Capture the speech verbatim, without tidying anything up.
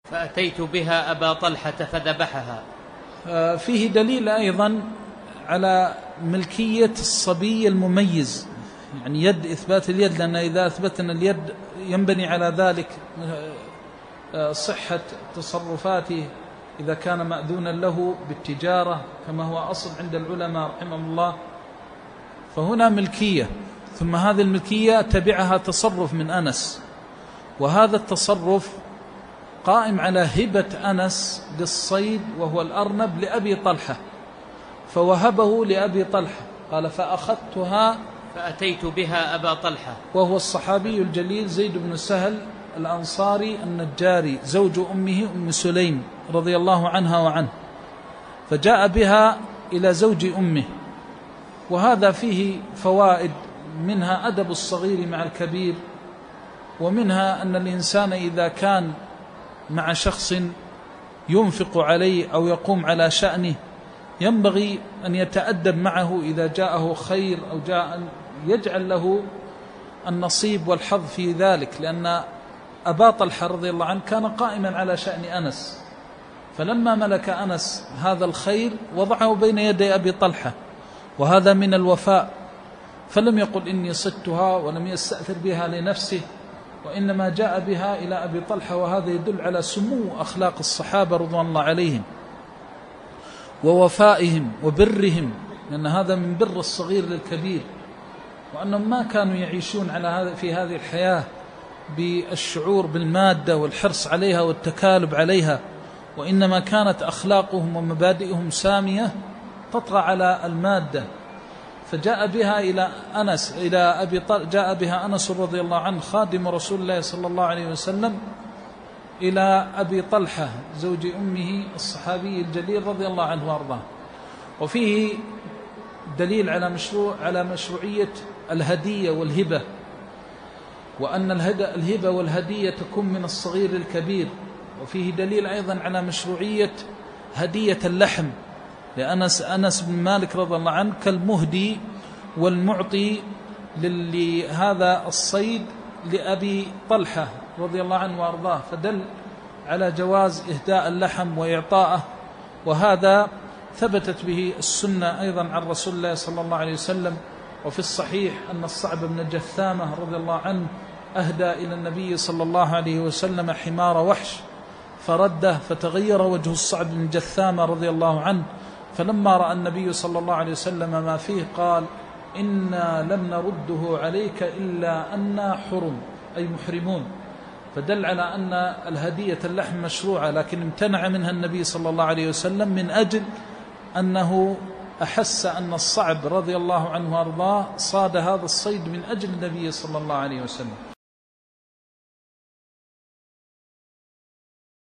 فأتيت بها أبا طلحة فذبحها. فيه دليل أيضا على ملكية الصبي المميز، يعني يد إثبات اليد، لأن إذا أثبتنا اليد ينبني على ذلك صحة تصرفاته إذا كان مأذونا له بالتجارة كما هو أصل عند العلماء رحمهم الله. فهنا ملكية، ثم هذه الملكية تبعها تصرف من أنس، وهذا التصرف قائم على هبة أنس للصيد وهو الأرنب لأبي طلحة، فوهبه لأبي طلحة، قال فأخذتها فأتيت بها أبا طلحة، وهو الصحابي الجليل زيد بن سهل الأنصاري النجاري زوج أمه أم سليم رضي الله عنها وعنه، فجاء بها إلى زوج أمه. وهذا فيه فوائد، منها أدب الصغير مع الكبير، ومنها أن الإنسان إذا كان مع شخص ينفق عليه أو يقوم على شأنه ينبغي أن يتأدب معه إذا جاءه خير أو جاء يجعل له النصيب والحظ في ذلك، لأن أبا طلحة رضي الله عنه كان قائما على شأن أنس، فلما ملك أنس هذا الخير وضعه بين يدي أبي طلحة، وهذا من الوفاء، فلم يقل إني صدتها ولم يستأثر بها لنفسه، وإنما جاء بها إلى أبي طلحة. وهذا يدل على سمو أخلاق الصحابة رضوان الله عليهم ووفائهم وبرهم، لأن هذا من بر الصغير للكبير، وأنهم ما كانوا يعيشون على هذا في هذه الحياة بالشعور بالمادة والحرص عليها والتكالب عليها، وإنما كانت أخلاقهم ومبادئهم سامية تطغى على المادة. فجاء بها إلى أنس إلى أبي طل... جاء بها أنس رضي الله عنه خادم رسول الله صلى الله عليه وسلم إلى أبي طلحة زوج أمه الصحابي الجليل رضي الله عنه وأرضاه. وفيه دليل على مشروع على مشروعية الهدية والهبة، وأن الهبة والهدية تكون من الصغير للكبير. وفيه دليل أيضا على مشروعية هدية اللحم، لأنس أنس بن مالك رضي الله عنه كالمهدي والمعطي لهذا الصيد لأبي طلحة رضي الله عنه وأرضاه، فدل على جواز إهداء اللحم وإعطائه. وهذا ثبتت به السنة أيضا عن رسول الله صلى الله عليه وسلم. وفي الصحيح أن الصعب بن جثامة رضي الله عنه أهدى إلى النبي صلى الله عليه وسلم حمار وحش فرده، فتغير وجه الصعب بن جثامة رضي الله عنه، فلما رأى النبي صلى الله عليه وسلم ما فيه قال إنا لم نرده عليك إلا أننا حرم، أي محرمون. فدل على أن الهدية اللحم مشروعة، لكن امتنع منها النبي صلى الله عليه وسلم من أجل أنه أحس أن الصعب رضي الله عنه وأرضاه صاد هذا الصيد من أجل النبي صلى الله عليه وسلم.